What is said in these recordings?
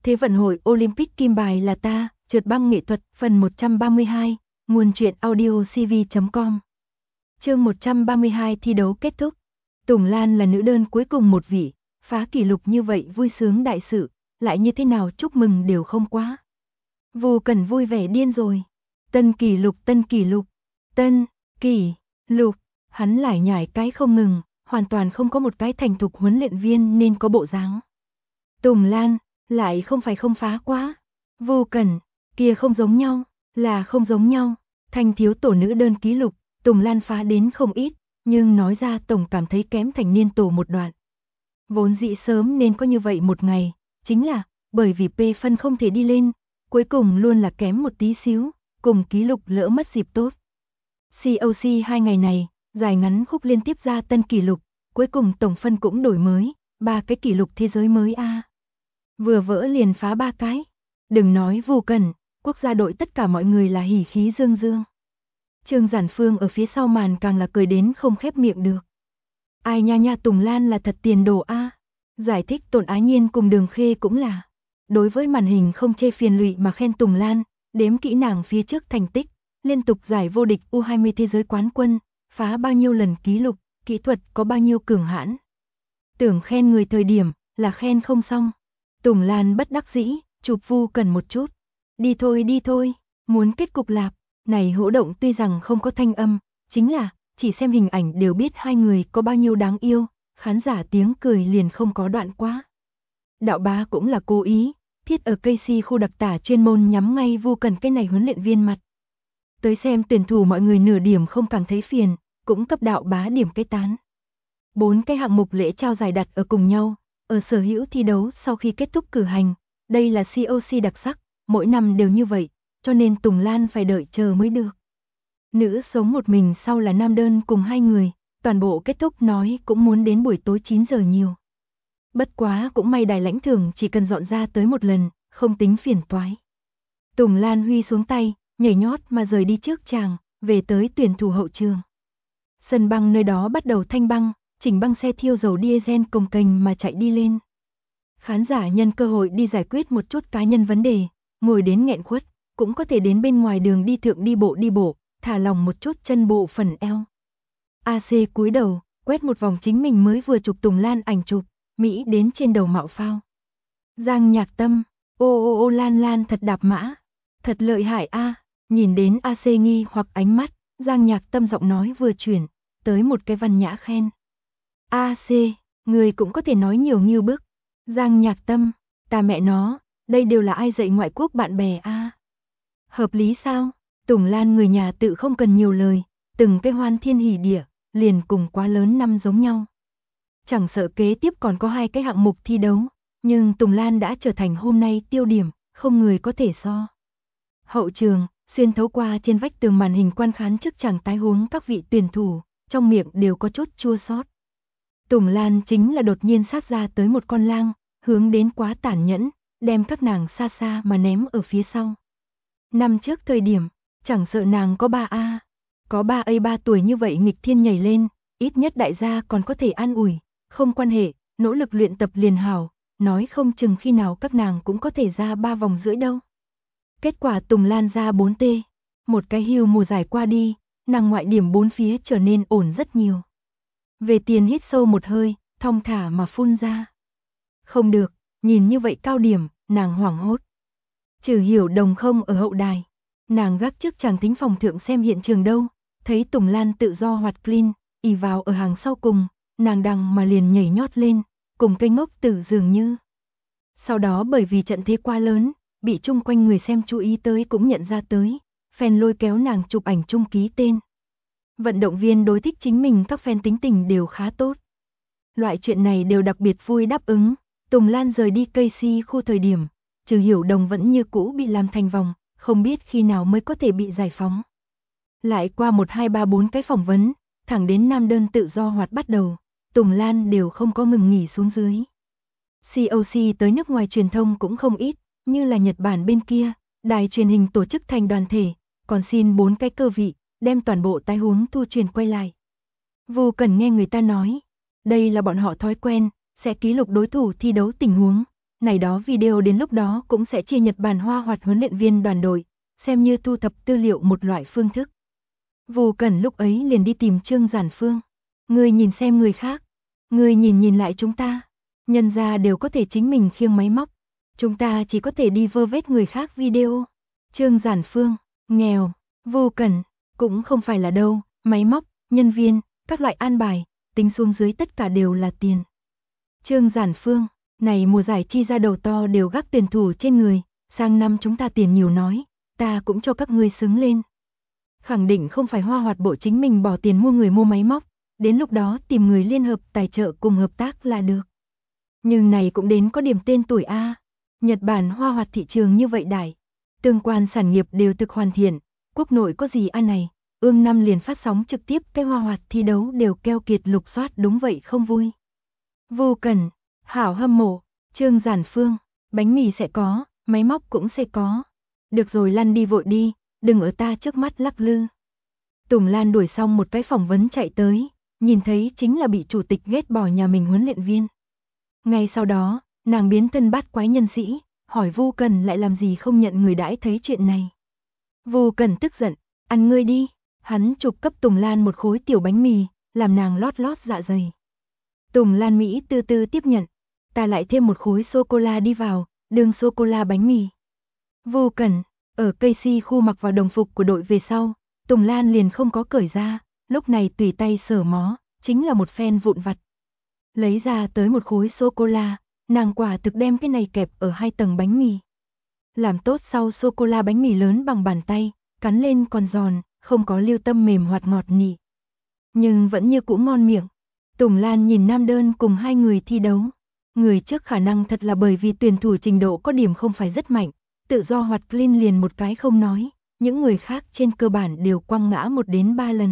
Thế vận hội Olympic kim bài là ta, trượt băng nghệ thuật, phần 132, nguồn truyện audio cv.com. Chương 132 thi đấu kết thúc. Tùng Lan là nữ đơn cuối cùng một vị, phá kỷ lục như vậy vui sướng đại sự, lại như thế nào chúc mừng đều không quá. Vu Cẩn vui vẻ điên rồi. Tân kỷ lục, tân kỷ lục, tân kỷ lục, hắn lải nhải cái không ngừng, hoàn toàn không có một cái thành thục huấn luyện viên nên có bộ dáng. Tùng Lan, lại không phải không phá quá. Vu Cẩn, kia không giống nhau, là không giống nhau. Thanh thiếu tổ nữ đơn ký lục, Tùng Lan phá đến không ít, nhưng nói ra tổng cảm thấy kém thành niên tổ một đoạn. Vốn dĩ sớm nên có như vậy một ngày, chính là bởi vì P phân không thể đi lên, cuối cùng luôn là kém một tí xíu, cùng ký lục lỡ mất dịp tốt. COC 2 ngày này, dài ngắn khúc liên tiếp ra tân kỷ lục, cuối cùng tổng phân cũng đổi mới, 3 cái kỷ lục thế giới mới a. Vừa vỡ liền phá 3 cái. Đừng nói Vu Cẩn, quốc gia đội tất cả mọi người là hỉ khí dương dương. Trương Giản Phương ở phía sau màn càng là cười đến không khép miệng được. Ai nha nha, Tùng Lan là thật tiền đồ a. Giải thích Tôn Ái Nhiên cùng Đường Khê cũng là. Đối với màn hình không chê phiền lụy mà khen Tùng Lan, đếm kỹ nàng phía trước thành tích, liên tục giải vô địch U20 thế giới quán quân, phá bao nhiêu lần ký lục, kỹ thuật có bao nhiêu cường hãn. Tưởng khen người thời điểm, là khen không xong. Tùng Lan bất đắc dĩ, chụp Vu Cẩn một chút. Đi thôi, muốn kết cục lạp. Này hỗ động tuy rằng không có thanh âm, chính là, chỉ xem hình ảnh đều biết hai người có bao nhiêu đáng yêu, khán giả tiếng cười liền không có đoạn quá. Đạo bá cũng là cố ý, thiết ở KC khu đặc tả chuyên môn nhắm ngay Vu Cẩn cái này huấn luyện viên mặt. Tới xem tuyển thủ mọi người nửa điểm không cảm thấy phiền, cũng cấp đạo bá điểm cái tán. 4 cái hạng mục lễ trao giải đặt ở cùng nhau, ở sở hữu thi đấu sau khi kết thúc cử hành, đây là COC đặc sắc, mỗi năm đều như vậy, cho nên Tùng Lan phải đợi chờ mới được. Nữ sống một mình sau là nam đơn cùng hai người, toàn bộ kết thúc nói cũng muốn đến buổi tối 9 giờ nhiều. Bất quá cũng may đài lãnh thưởng chỉ cần dọn ra tới một lần, không tính phiền toái. Tùng Lan huy xuống tay, nhảy nhót mà rời đi trước chàng, về tới tuyển thủ hậu trường. Sân băng nơi đó bắt đầu thanh băng, chỉnh băng xe thiêu dầu diesel cồng kềnh mà chạy đi lên. Khán giả nhân cơ hội đi giải quyết một chút cá nhân vấn đề, ngồi đến nghẹn khuất, cũng có thể đến bên ngoài đường đi thượng đi bộ, thả lòng một chút chân bộ phần eo. AC cúi đầu, quét một vòng chính mình mới vừa chụp Tùng Lan ảnh chụp, Mỹ đến trên đầu mạo phao. Giang Nhạc Tâm, ô Lan thật đạp mã, thật lợi hại a. Nhìn đến AC nghi hoặc ánh mắt, Giang Nhạc Tâm giọng nói vừa chuyển, tới một cái văn nhã khen. AC, người cũng có thể nói nhiều nghiêu bức. Giang Nhạc Tâm, ta mẹ nó, đây đều là ai dạy ngoại quốc bạn bè a. Hợp lý sao? Tùng Lan người nhà tự không cần nhiều lời, từng cái hoan thiên hỉ địa, liền cùng quá lớn năm giống nhau. Chẳng sợ kế tiếp còn có 2 cái hạng mục thi đấu, nhưng Tùng Lan đã trở thành hôm nay tiêu điểm, không người có thể so. Hậu trường, xuyên thấu qua trên vách tường màn hình quan khán trước chàng tái huống các vị tuyển thủ, trong miệng đều có chút chua xót. Tùng Lan chính là đột nhiên sát ra tới một con lang, hướng đến quá tàn nhẫn, đem các nàng xa xa mà ném ở phía sau. Năm trước thời điểm, chẳng sợ nàng có 3A, có 3A 3 tuổi như vậy nghịch thiên nhảy lên, ít nhất đại gia còn có thể an ủi, không quan hệ, nỗ lực luyện tập liền hảo, nói không chừng khi nào các nàng cũng có thể ra 3 vòng rưỡi đâu. Kết quả Tùng Lan ra 4T, một cái hưu mùa giải qua đi, nàng ngoại điểm 4 phía trở nên ổn rất nhiều. Về tiền hít sâu một hơi, thong thả mà phun ra. Không được, nhìn như vậy cao điểm, nàng hoảng hốt. Trừ Hiểu Đồng không ở hậu đài, nàng gác trước chàng thính phòng thượng xem hiện trường đâu, thấy Tùng Lan tự do hoạt clean, ì vào ở hàng sau cùng, nàng đằng mà liền nhảy nhót lên, cùng cây ngốc tử dường như. Sau đó bởi vì trận thế quá lớn, bị chung quanh người xem chú ý tới cũng nhận ra tới, fan lôi kéo nàng chụp ảnh chung ký tên. Vận động viên đối thích chính mình các fan tính tình đều khá tốt. Loại chuyện này đều đặc biệt vui đáp ứng, Tùng Lan rời đi KC khu thời điểm, Trừ Hiểu Đồng vẫn như cũ bị làm thành vòng, không biết khi nào mới có thể bị giải phóng. Lại qua 1 2 3 4 cái phỏng vấn, thẳng đến nam đơn tự do hoạt bắt đầu, Tùng Lan đều không có ngừng nghỉ xuống dưới. COC tới nước ngoài truyền thông cũng không ít, như là Nhật Bản bên kia, đài truyền hình tổ chức thành đoàn thể, còn xin 4 cái cơ vị, đem toàn bộ tái huống thu truyền quay lại. Vu Cẩn nghe người ta nói, đây là bọn họ thói quen, sẽ ký lục đối thủ thi đấu tình huống, này đó video đến lúc đó cũng sẽ chia Nhật Bản Hoa Hoạt huấn luyện viên đoàn đội, xem như thu thập tư liệu một loại phương thức. Vô Cẩn lúc ấy liền đi tìm Trương Giản Phương. Ngươi nhìn xem người khác, ngươi nhìn lại chúng ta, nhân gia đều có thể chính mình khiêng máy móc, chúng ta chỉ có thể đi vơ vét người khác video. Trương Giản Phương, nghèo, Vô Cẩn, cũng không phải là đâu, máy móc, nhân viên, các loại an bài, tính xuống dưới tất cả đều là tiền. Trương Giản Phương, này mùa giải chi ra đầu to đều gác tuyển thủ trên người, sang năm chúng ta tiền nhiều nói, ta cũng cho các ngươi xứng lên. Khẳng định không phải Hoa Hoạt bộ chính mình bỏ tiền mua người mua máy móc, đến lúc đó tìm người liên hợp tài trợ cùng hợp tác là được. Nhưng này cũng đến có điểm tên tuổi A. Nhật Bản Hoa Hoạt thị trường như vậy đại, tương quan sản nghiệp đều thực hoàn thiện, quốc nội có gì ăn này, ương năm liền phát sóng trực tiếp cái Hoa Hoạt thi đấu đều keo kiệt lục soát, đúng vậy không vui. Vô Cẩn, hảo hâm mộ, Trương Giản Phương, bánh mì sẽ có, máy móc cũng sẽ có. Được rồi, lăn đi vội đi, đừng ở ta trước mắt lắc lư. Tùng Lan đuổi xong một cái phỏng vấn chạy tới, nhìn thấy chính là bị chủ tịch ghét bỏ nhà mình huấn luyện viên. Ngay sau đó, nàng biến thân bát quái nhân sĩ, hỏi Vô Cẩn lại làm gì không nhận người đãi thấy chuyện này. Vô Cẩn tức giận, ăn ngươi đi, hắn chụp cấp Tùng Lan một khối tiểu bánh mì, làm nàng lót lót dạ dày. Tùng Lan Mỹ từ từ tiếp nhận, ta lại thêm một khối sô-cô-la đi vào, đường sô-cô-la bánh mì. Vô Cẩn, ở Casey khu mặc vào đồng phục của đội về sau, Tùng Lan liền không có cởi ra, lúc này tùy tay sờ mó, chính là một phen vụn vặt. Lấy ra tới một khối sô-cô-la, nàng quả thực đem cái này kẹp ở 2 tầng bánh mì. Làm tốt sau sô-cô-la bánh mì lớn bằng bàn tay, cắn lên còn giòn, không có lưu tâm mềm hoạt ngọt nị. Nhưng vẫn như cũ ngon miệng. Tùng Lan nhìn nam đơn cùng hai người thi đấu. Người trước khả năng thật là bởi vì tuyển thủ trình độ có điểm không phải rất mạnh, tự do hoạt clean liền một cái không nói, những người khác trên cơ bản đều quăng ngã 1 đến 3 lần.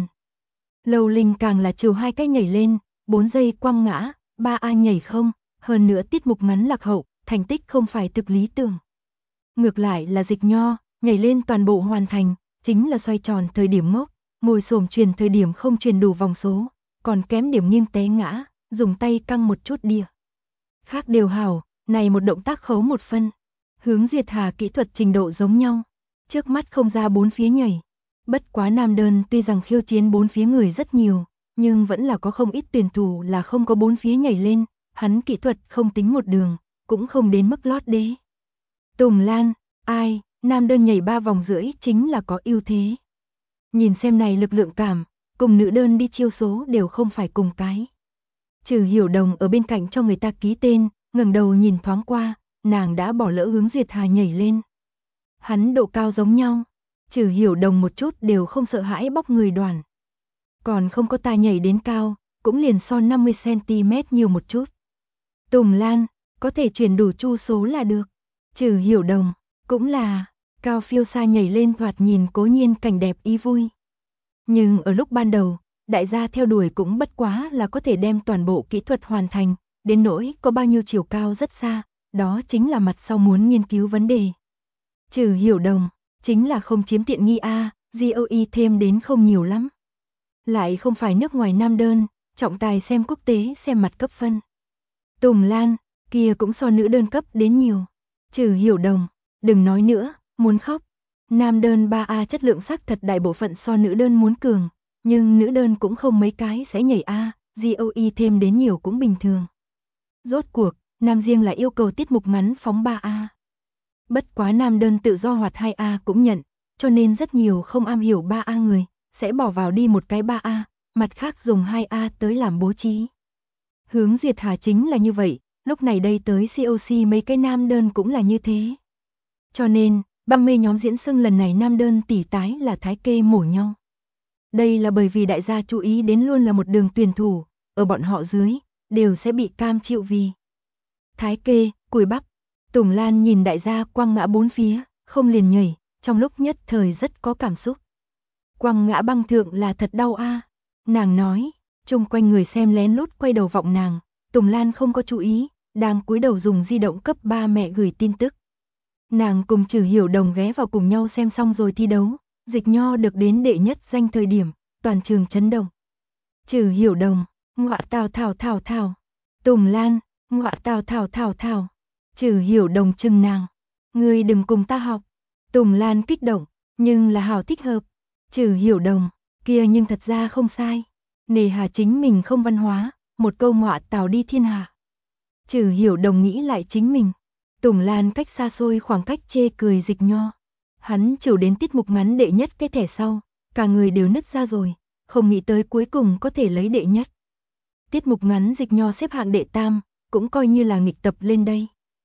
Lầu Linh càng là chiều 2 cái nhảy lên, 4 giây quăng ngã, 3A nhảy không, hơn nữa tiết mục ngắn lạc hậu, thành tích không phải thực lý tưởng. Ngược lại là Dịch Nho, nhảy lên toàn bộ hoàn thành, chính là xoay tròn thời điểm ngốc, ngồi xổm truyền thời điểm không truyền đủ vòng số, còn kém điểm nghiêng té ngã, dùng tay căng một chút đĩa. Khác đều hảo, này một động tác khấu 1 phân. Hướng Duyệt Hà kỹ thuật trình độ giống nhau, trước mắt không ra 4 phía nhảy. Bất quá nam đơn tuy rằng khiêu chiến 4 phía người rất nhiều, nhưng vẫn là có không ít tuyển thủ là không có 4 phía nhảy lên, hắn kỹ thuật không tính một đường, cũng không đến mức lót đế. Tùng Lan, ai, nam đơn nhảy 3 vòng rưỡi chính là có ưu thế. Nhìn xem này lực lượng cảm, cùng nữ đơn đi chiêu số đều không phải cùng cái. Trừ Hiểu Đồng ở bên cạnh cho người ta ký tên, ngẩng đầu nhìn thoáng qua, nàng đã bỏ lỡ Hướng Duyệt Hà nhảy lên. Hắn độ cao giống nhau, Trừ Hiểu Đồng một chút đều không sợ hãi bóc người đoàn. Còn không có ta nhảy đến cao, cũng liền so 50cm nhiều một chút. Tùng Lan, có thể chuyển đủ chu số là được. Trừ Hiểu Đồng, cũng là, cao phiêu xa nhảy lên thoạt nhìn cố nhiên cảnh đẹp ý vui. Nhưng ở lúc ban đầu, đại gia theo đuổi cũng bất quá là có thể đem toàn bộ kỹ thuật hoàn thành, đến nỗi có bao nhiêu chiều cao rất xa, đó chính là mặt sau muốn nghiên cứu vấn đề. Trừ Hiểu Đồng, chính là không chiếm tiện nghi A, GOE thêm đến không nhiều lắm. Lại không phải nước ngoài nam đơn, trọng tài xem quốc tế xem mặt cấp phân. Tùng Lan, kia cũng so nữ đơn cấp đến nhiều. Trừ Hiểu Đồng, đừng nói nữa, muốn khóc. Nam đơn 3A chất lượng sắc thật đại bộ phận so nữ đơn muốn cường, nhưng nữ đơn cũng không mấy cái sẽ nhảy A, GOE thêm đến nhiều cũng bình thường. Rốt cuộc, nam riêng là yêu cầu tiết mục ngắn phóng 3A. Bất quá nam đơn tự do hoạt 2A cũng nhận, cho nên rất nhiều không am hiểu 3A người, sẽ bỏ vào đi một cái 3A, mặt khác dùng 2A tới làm bố trí. Hướng Duyệt Hà chính là như vậy, lúc này đây tới COC mấy cái nam đơn cũng là như thế. Cho nên, băng mê nhóm diễn xưng lần này nam đơn tỷ tái là thái kê mổ nhau. Đây là bởi vì đại gia chú ý đến luôn là một đường tuyển thủ, ở bọn họ dưới, đều sẽ bị cam chịu vì thái kê, cùi bắp. Tùng Lan nhìn đại gia quăng ngã 4 phía, không liền nhảy, trong lúc nhất thời rất có cảm xúc. Quăng ngã băng thượng là thật đau a, nàng nói, chung quanh người xem lén lút quay đầu vọng nàng, Tùng Lan không có chú ý, đang cúi đầu dùng di động cấp ba mẹ gửi tin tức. Nàng cùng Trừ Hiểu Đồng ghé vào cùng nhau xem xong rồi thi đấu, Dịch Nho được đến đệ nhất danh thời điểm, toàn trường chấn động. Trừ Hiểu Đồng, ngọa tào thảo thảo thảo. Tùng Lan, ngọa tào thảo thảo thảo. Trừ Hiểu Đồng chừng nàng. Ngươi đừng cùng ta học. Tùng Lan kích động, nhưng là hảo thích hợp. Trừ Hiểu Đồng, kia nhưng thật ra không sai. Nề hà chính mình không văn hóa, một câu ngọa tào đi thiên hạ. Trừ Hiểu Đồng nghĩ lại chính mình. Tùng Lan cách xa xôi khoảng cách chê cười dịch nho. Hắn chịu đến tiết mục ngắn đệ nhất cái thẻ sau, cả người đều nứt ra rồi, không nghĩ tới cuối cùng có thể lấy đệ nhất. Tiết mục ngắn dịch nho xếp hạng đệ tam, cũng coi như là nghịch tập lên đây.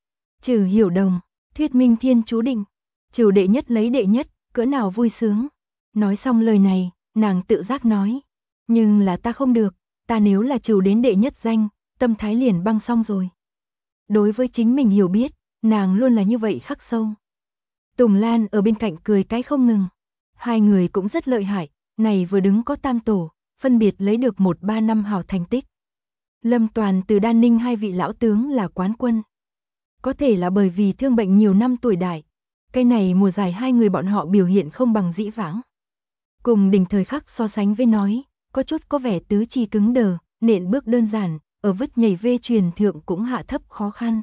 Trừ Hiểu Đồng, thuyết minh thiên chú định, trừ đệ nhất lấy đệ nhất, cỡ nào vui sướng. Nói xong lời này, nàng tự giác nói, nhưng là ta không được, ta nếu là trừ đến đệ nhất danh, tâm thái liền băng xong rồi. Đối với chính mình hiểu biết, nàng luôn là như vậy khắc sâu. Tùng Lan ở bên cạnh cười cái không ngừng. Hai người cũng rất lợi hại, này vừa đứng có tam tổ, phân biệt lấy được 1-3 năm hảo thành tích. Lâm Toàn từ Đan Ninh hai vị lão tướng là quán quân. Có thể là bởi vì thương bệnh nhiều năm tuổi đại, cái này mùa giải hai người bọn họ biểu hiện không bằng dĩ vãng. Cùng đỉnh thời khắc so sánh với nói, có chút có vẻ tứ chi cứng đờ, nện bước đơn giản, ở vứt nhảy vê truyền thượng cũng hạ thấp khó khăn.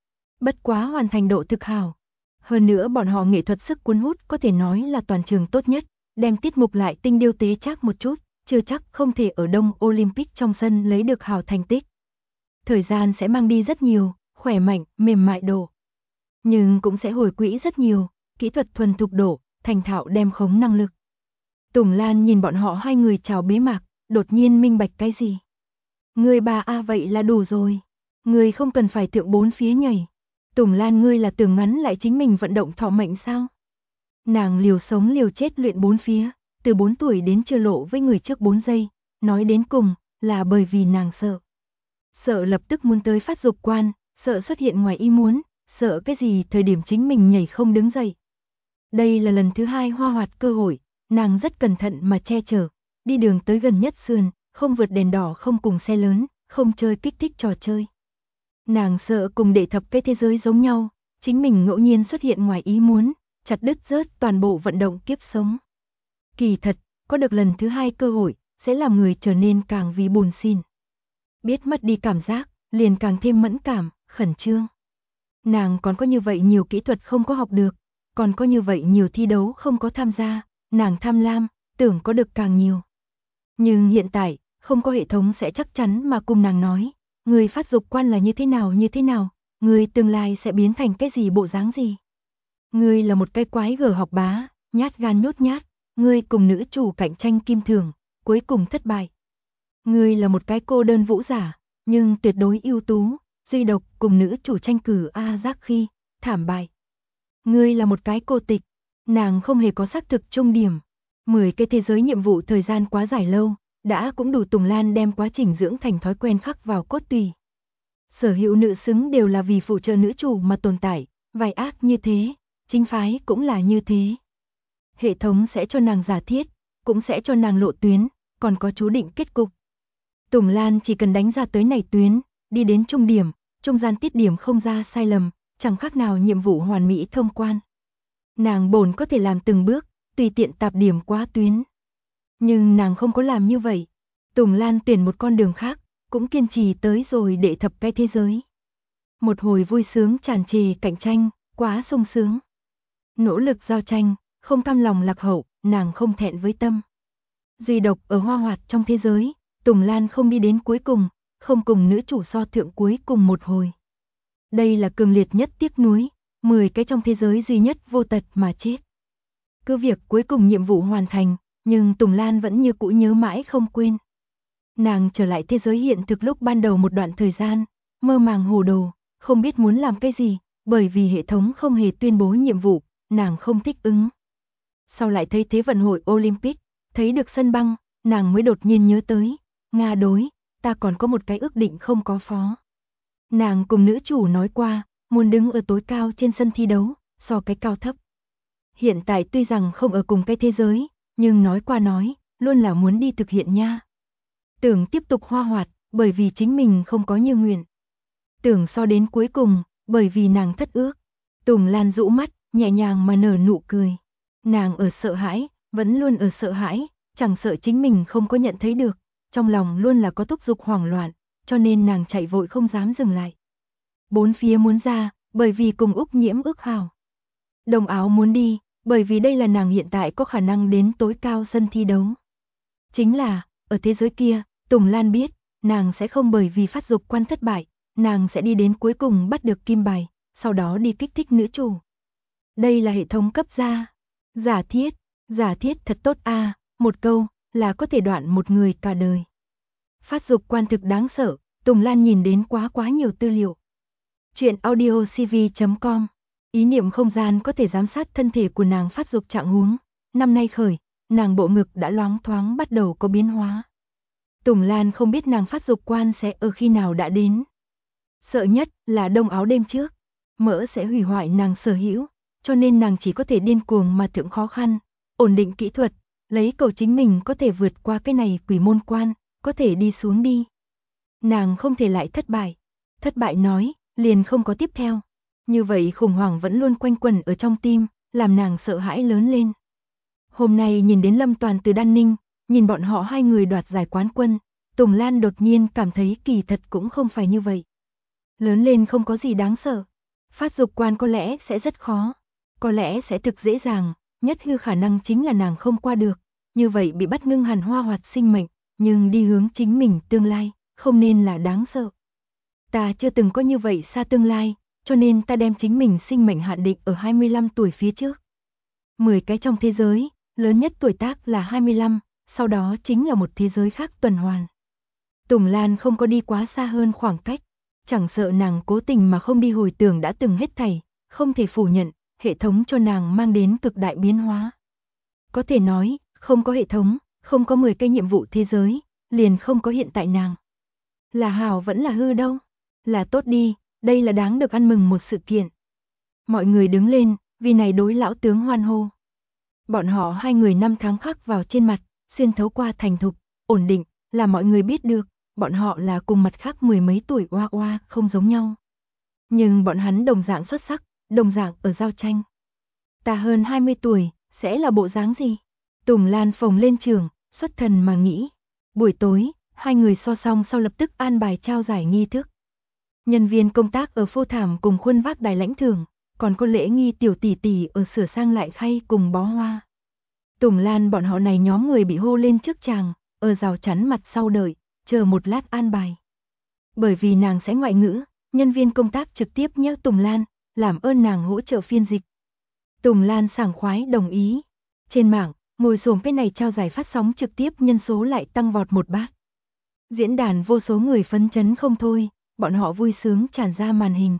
Bất quá hoàn thành độ thực hảo. Hơn nữa bọn họ nghệ thuật sức cuốn hút có thể nói là toàn trường tốt nhất, đem tiết mục lại tinh điêu tế chắc một chút, chưa chắc không thể ở Đông Olympic trong sân lấy được hảo thành tích. Thời gian sẽ mang đi rất nhiều, khỏe mạnh, mềm mại độ. Nhưng cũng sẽ hồi quỹ rất nhiều, kỹ thuật thuần thục độ, thành thạo đem khống năng lực. Tùng Lan nhìn bọn họ hai người chào bế mạc, đột nhiên minh bạch cái gì. Người bà a vậy là đủ rồi. Người không cần phải thượng bốn phía nhảy. Tùng Lan ngươi là tưởng ngắn lại chính mình vận động thọ mệnh sao? Nàng liều sống liều chết luyện bốn phía, từ 4 tuổi đến chưa lộ với người trước 4 giây, nói đến cùng là bởi vì nàng sợ. Sợ lập tức muốn tới phát dục quan, sợ xuất hiện ngoài ý muốn, sợ cái gì thời điểm chính mình nhảy không đứng dậy. Đây là lần thứ 2 hoa hoạt cơ hội, nàng rất cẩn thận mà che chở, đi đường tới gần nhất sườn, không vượt đèn đỏ, không cùng xe lớn, không chơi kích thích trò chơi. Nàng sợ cùng đệ thập cái thế giới giống nhau, chính mình ngẫu nhiên xuất hiện ngoài ý muốn, chặt đứt rớt toàn bộ vận động kiếp sống. Kỳ thật, có được lần thứ 2 cơ hội, sẽ làm người trở nên càng vì buồn xỉn. Biết mất đi cảm giác, liền càng thêm mẫn cảm, khẩn trương. Nàng còn có như vậy nhiều kỹ thuật không có học được, còn có như vậy nhiều thi đấu không có tham gia, nàng tham lam, tưởng có được càng nhiều. Nhưng hiện tại, không có hệ thống sẽ chắc chắn mà cùng nàng nói, người phát dục quan là như thế nào, người tương lai sẽ biến thành cái gì bộ dáng gì. Người là một cái quái gở học bá, nhát gan nhút nhát, người cùng nữ chủ cạnh tranh kim thường, cuối cùng thất bại. Người là một cái cô đơn vũ giả, nhưng tuyệt đối ưu tú, duy độc cùng nữ chủ tranh cử A Giác khi, thảm bại. Người là một cái cô tịch, nàng không hề có xác thực trung điểm. 10 cái thế giới nhiệm vụ thời gian quá dài lâu, đã cũng đủ Tùng Lan đem quá trình dưỡng thành thói quen khắc vào cốt tùy. Sở hữu nữ xứng đều là vì phụ trợ nữ chủ mà tồn tại, vai ác như thế, chính phái cũng là như thế. Hệ thống sẽ cho nàng giả thiết, cũng sẽ cho nàng lộ tuyến, còn có chú định kết cục. Tùng Lan chỉ cần đánh ra tới này tuyến, đi đến trung điểm, trung gian tiết điểm không ra sai lầm, chẳng khác nào nhiệm vụ hoàn mỹ thông quan. Nàng bổn có thể làm từng bước, tùy tiện tạp điểm quá tuyến. Nhưng nàng không có làm như vậy. Tùng Lan tuyển một con đường khác, cũng kiên trì tới rồi đệ thập cái thế giới. Một hồi vui sướng tràn trề cạnh tranh, quá sung sướng. Nỗ lực giao tranh, không cam lòng lạc hậu, nàng không thẹn với tâm. Duy độc ở hoa hoạt trong thế giới, Tùng Lan không đi đến cuối cùng, không cùng nữ chủ so thượng cuối cùng một hồi. Đây là cường liệt nhất tiếc nuối, 10 cái trong thế giới duy nhất vô tật mà chết. Cứ việc cuối cùng nhiệm vụ hoàn thành, nhưng Tùng Lan vẫn như cũ nhớ mãi không quên. Nàng trở lại thế giới hiện thực lúc ban đầu một đoạn thời gian, mơ màng hồ đồ, không biết muốn làm cái gì, bởi vì hệ thống không hề tuyên bố nhiệm vụ, nàng không thích ứng. Sau lại thấy Thế vận hội Olympic, thấy được sân băng, nàng mới đột nhiên nhớ tới, Nga đối, ta còn có một cái ước định không có phó. Nàng cùng nữ chủ nói qua, muốn đứng ở tối cao trên sân thi đấu, so cái cao thấp. Hiện tại tuy rằng không ở cùng cái thế giới, nhưng nói qua nói, luôn là muốn đi thực hiện nha. Tưởng tiếp tục hoa hoạt, bởi vì chính mình không có như nguyện. Tưởng so đến cuối cùng, bởi vì nàng thất ước. Tùng Lan rũ mắt, nhẹ nhàng mà nở nụ cười. Nàng ở sợ hãi, vẫn luôn ở sợ hãi, chẳng sợ chính mình không có nhận thấy được. Trong lòng luôn là có thúc giục hoảng loạn, cho nên nàng chạy vội không dám dừng lại. Bốn phía muốn ra, bởi vì cùng Úc Nhiễm ước hảo. Đồng Áo muốn đi, bởi vì đây là nàng hiện tại có khả năng đến tối cao sân thi đấu. Chính là, ở thế giới kia, Tùng Lan biết, nàng sẽ không bởi vì phát dục quan thất bại, nàng sẽ đi đến cuối cùng bắt được kim bài, sau đó đi kích thích nữ chủ. Đây là hệ thống cấp ra. Giả thiết thật tốt a, một câu, là có thể đoạn một người cả đời. Phát dục quan thực đáng sợ, Tùng Lan nhìn đến quá nhiều tư liệu. Chuyện audiocv.com. Ý niệm không gian có thể giám sát thân thể của nàng phát dục trạng huống. Năm nay khởi, nàng bộ ngực đã loáng thoáng bắt đầu có biến hóa. Tùng Lan không biết nàng phát dục quan sẽ ở khi nào đã đến. Sợ nhất là đông áo đêm trước, mỡ sẽ hủy hoại nàng sở hữu, cho nên nàng chỉ có thể điên cuồng mà thượng khó khăn, ổn định kỹ thuật, lấy cầu chính mình có thể vượt qua cái này quỷ môn quan, có thể đi xuống đi. Nàng không thể lại thất bại nói, liền không có tiếp theo. Như vậy khủng hoảng vẫn luôn quanh quẩn ở trong tim, làm nàng sợ hãi lớn lên. Hôm nay nhìn đến Lâm Toàn từ Đan Ninh, nhìn bọn họ hai người đoạt giải quán quân, Tùng Lan đột nhiên cảm thấy kỳ thật cũng không phải như vậy. Lớn lên không có gì đáng sợ, phát dục quan có lẽ sẽ rất khó, có lẽ sẽ thực dễ dàng, nhất hư khả năng chính là nàng không qua được, như vậy bị bắt ngưng hàn hoa hoạt sinh mệnh, nhưng đi hướng chính mình tương lai, không nên là đáng sợ. Ta chưa từng có như vậy xa tương lai, cho nên ta đem chính mình sinh mệnh hạn định ở 25 tuổi phía trước. 10 cái trong thế giới, lớn nhất tuổi tác là 25, sau đó chính là một thế giới khác tuần hoàn. Tùng Lan không có đi quá xa hơn khoảng cách, chẳng sợ nàng cố tình mà không đi hồi tưởng đã từng hết thảy, không thể phủ nhận, hệ thống cho nàng mang đến cực đại biến hóa. Có thể nói, không có hệ thống, không có 10 cái nhiệm vụ thế giới, liền không có hiện tại nàng. Là hảo vẫn là hư đâu, là tốt đi, đây là đáng được ăn mừng một sự kiện. Mọi người đứng lên, vì này đối lão tướng hoan hô. Bọn họ hai người năm tháng khắc vào trên mặt, xuyên thấu qua thành thục, ổn định, là mọi người biết được, bọn họ là cùng mặt khác mười mấy tuổi oa oa không giống nhau. Nhưng bọn hắn đồng dạng xuất sắc, đồng dạng ở giao tranh. Ta hơn 20 tuổi, sẽ là bộ dáng gì? Tùng Lan phồng lên trường, xuất thần mà nghĩ. Buổi tối, hai người so song sau lập tức an bài trao giải nghi thức. Nhân viên công tác ở phô thảm cùng khuôn vác đài lãnh thưởng, còn có lễ nghi tiểu tỷ tỷ ở sửa sang lại khay cùng bó hoa. Tùng Lan bọn họ này nhóm người bị hô lên trước chàng, ở rào chắn mặt sau đợi, chờ một lát an bài. Bởi vì nàng sẽ ngoại ngữ, nhân viên công tác trực tiếp nhắc Tùng Lan, làm ơn nàng hỗ trợ phiên dịch. Tùng Lan sảng khoái đồng ý. Trên mạng, ngồi xổm cái này trao giải phát sóng trực tiếp nhân số lại tăng vọt một bát. Diễn đàn vô số người phấn chấn không thôi, bọn họ vui sướng tràn ra màn hình.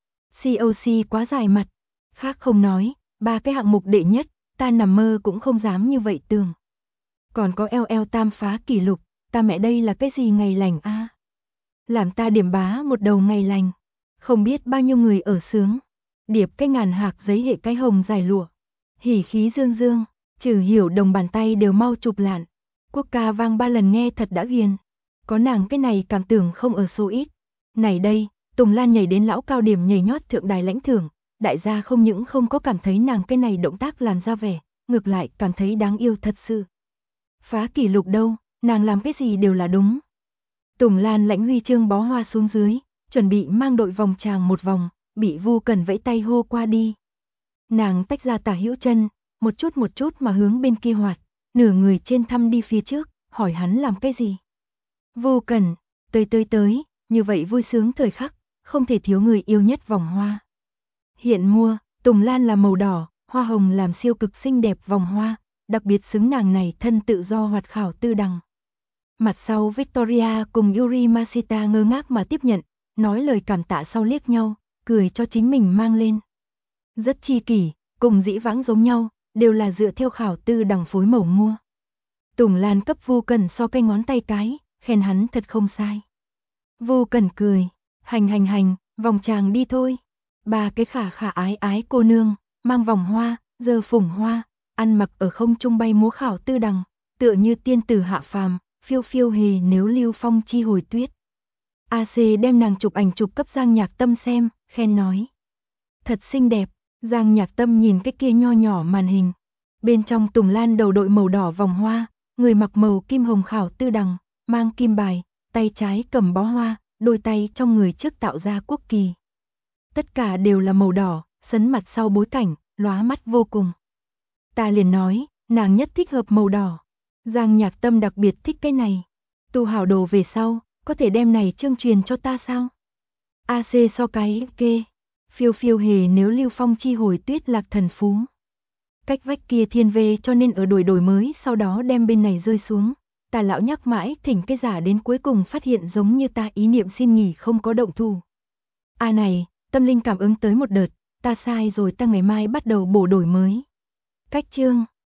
COC quá dài mặt, khác không nói, 3 cái hạng mục đệ nhất, ta nằm mơ cũng không dám như vậy tưởng. Còn có LL tam phá kỷ lục, ta mẹ đây là cái gì ngày lành a? Làm ta điểm bá một đầu ngày lành, không biết bao nhiêu người ở sướng. Điệp cái ngàn hạc giấy hệ cái hồng dài lụa, hỉ khí dương dương, Trừ Hiểu Đồng bàn tay đều mau chụp lạn. Quốc ca vang 3 lần nghe thật đã ghiền. Có nàng cái này cảm tưởng không ở số ít. Này đây, Tùng Lan nhảy đến lão cao điểm nhảy nhót thượng đài lãnh thưởng, đại gia không những không có cảm thấy nàng cái này động tác làm ra vẻ, ngược lại cảm thấy đáng yêu thật sự. Phá kỷ lục đâu, nàng làm cái gì đều là đúng. Tùng Lan lãnh huy chương bó hoa xuống dưới, chuẩn bị mang đội vòng tràng một vòng, bị Vu Cần vẫy tay hô qua đi. Nàng tách ra tả hữu chân, một chút mà hướng bên kia hoạt, nửa người trên thăm đi phía trước, hỏi hắn làm cái gì. Vu Cần, tới, như vậy vui sướng thời khắc, không thể thiếu người yêu nhất vòng hoa. Hiện mua, Tùng Lan là màu đỏ, hoa hồng làm siêu cực xinh đẹp vòng hoa, đặc biệt xứng nàng này thân tự do hoạt khảo tư đằng. Mặt sau Victoria cùng Yuri Masita ngơ ngác mà tiếp nhận, nói lời cảm tạ sau liếc nhau, cười cho chính mình mang lên. Rất chi kỷ, cùng dĩ vãng giống nhau, đều là dựa theo khảo tư đằng phối màu mua. Tùng Lan cấp Vu Cần so cây ngón tay cái, khen hắn thật không sai. Vu Cần cười, hành, vòng tràng đi thôi. 3 cái khả ái cô nương, mang vòng hoa, giơ phủng hoa, ăn mặc ở không trung bay múa khảo tư đằng, tựa như tiên tử hạ phàm, phiêu hề nếu lưu phong chi hồi tuyết. AC đem nàng chụp ảnh chụp cấp Giang Nhạc Tâm xem, khen nói. Thật xinh đẹp, Giang Nhạc Tâm nhìn cái kia nho nhỏ màn hình. Bên trong Tùng Lan đầu đội màu đỏ vòng hoa, người mặc màu kim hồng khảo tư đằng, mang kim bài, tay trái cầm bó hoa, đôi tay trong người trước tạo ra quốc kỳ. tất cả đều là màu đỏ, sấn mặt sau bối cảnh, lóa mắt vô cùng. Ta liền nói, nàng nhất thích hợp màu đỏ. Giang Nhạc Tâm đặc biệt thích cái này. Tu hảo đồ về sau, có thể đem này chương truyền cho ta sao? AC so cái kê. Phiêu phiêu hề nếu Lưu Phong chi hồi Tuyết Lạc Thần Phú. Cách vách kia thiên về cho nên ở đổi mới sau đó đem bên này rơi xuống. Ta lão nhắc mãi thỉnh cái giả đến cuối cùng phát hiện giống như ta ý niệm xin nghỉ không có động thủ. Này, tâm linh cảm ứng tới một đợt, ta sai rồi, ta ngày mai bắt đầu bổ đổi mới. Cách chương